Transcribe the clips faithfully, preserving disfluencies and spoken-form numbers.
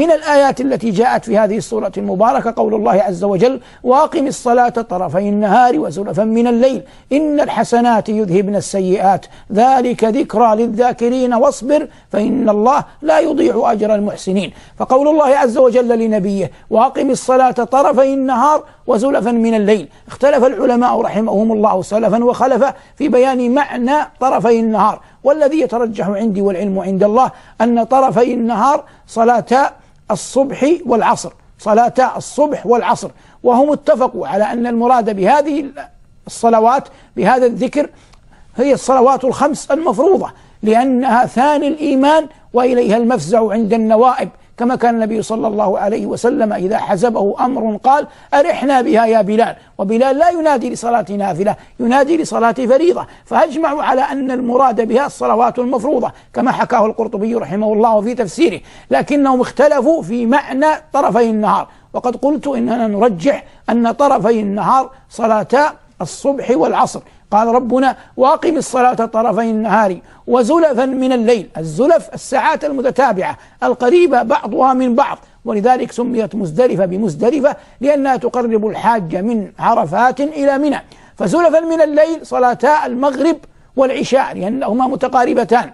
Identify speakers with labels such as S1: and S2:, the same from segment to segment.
S1: من الآيات التي جاءت في هذه السورة المباركة قول الله عز وجل: وأقم الصلاة طرفي النهار وزلفا من الليل إن الحسنات يذهبن السيئات ذلك ذكرى للذاكرين واصبر فإن الله لا يضيع أجر المحسنين. فقول الله عز وجل لنبيه: وأقم الصلاة طرفي النهار وزلفا من الليل، اختلف العلماء رحمهم الله سلفا وخلفا في بيان معنى طرفي النهار، والذي يترجح عندي والعلم عند الله أن طرفي النهار صلاتا الصبح والعصر، صلاتا الصبح والعصر، وهم اتفقوا على أن المراد بهذه الصلوات بهذا الذكر هي الصلوات الخمس المفروضة، لأنها ثاني الإيمان وإليها المفزع عند النوائب، كما كان النبي صلى الله عليه وسلم إذا حزبه أمر قال: أرحنا بها يا بلال. وبلال لا ينادي لصلاة نافلة، ينادي لصلاة فريضة، فأجمعوا على أن المراد بها الصلوات المفروضة كما حكاه القرطبي رحمه الله في تفسيره، لكنهم اختلفوا في معنى طرفي النهار، وقد قلت إننا نرجح أن طرفي النهار صلاتا الصبح والعصر. قال ربنا: وأقم الصلاة طرفي النهار وزلفا من الليل. الزلف الساعات المتتابعة القريبة بعضها من بعض، ولذلك سميت مزدلفة بمزدلفة لأنها تقرب الحاج من عرفات إلى منى. فزلفا من الليل صلاتا المغرب والعشاء لأنهما متقاربتان،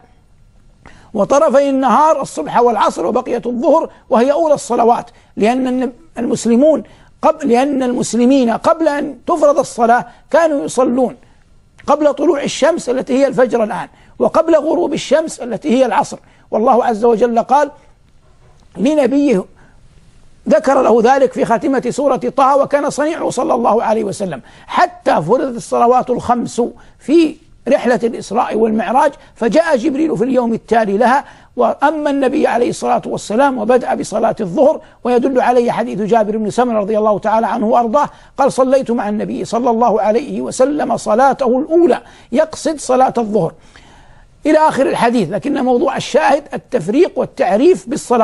S1: وطرفي النهار الصبح والعصر وبقية الظهر وهي أولى الصلوات، لأن المسلمون قبل لأن المسلمين قبل أن تفرض الصلاة كانوا يصلون قبل طلوع الشمس التي هي الفجر الآن، وقبل غروب الشمس التي هي العصر. والله عز وجل قال لنبيه، ذكر له ذلك في خاتمة سورة طه: وكان صنيعه صلى الله عليه وسلم حتى فرضت الصلوات الخمس في رحلة الإسراء والمعراج، فجاء جبريل في اليوم التالي لها وأما النبي عليه الصلاة والسلام وبدأ بصلاة الظهر، ويدل عليه حديث جابر بن سمرة رضي الله تعالى عنه وأرضاه قال: صليت مع النبي صلى الله عليه وسلم صلاته الأولى، يقصد صلاة الظهر إلى آخر الحديث. لكن موضوع الشاهد التفريق والتعريف بالصلاة.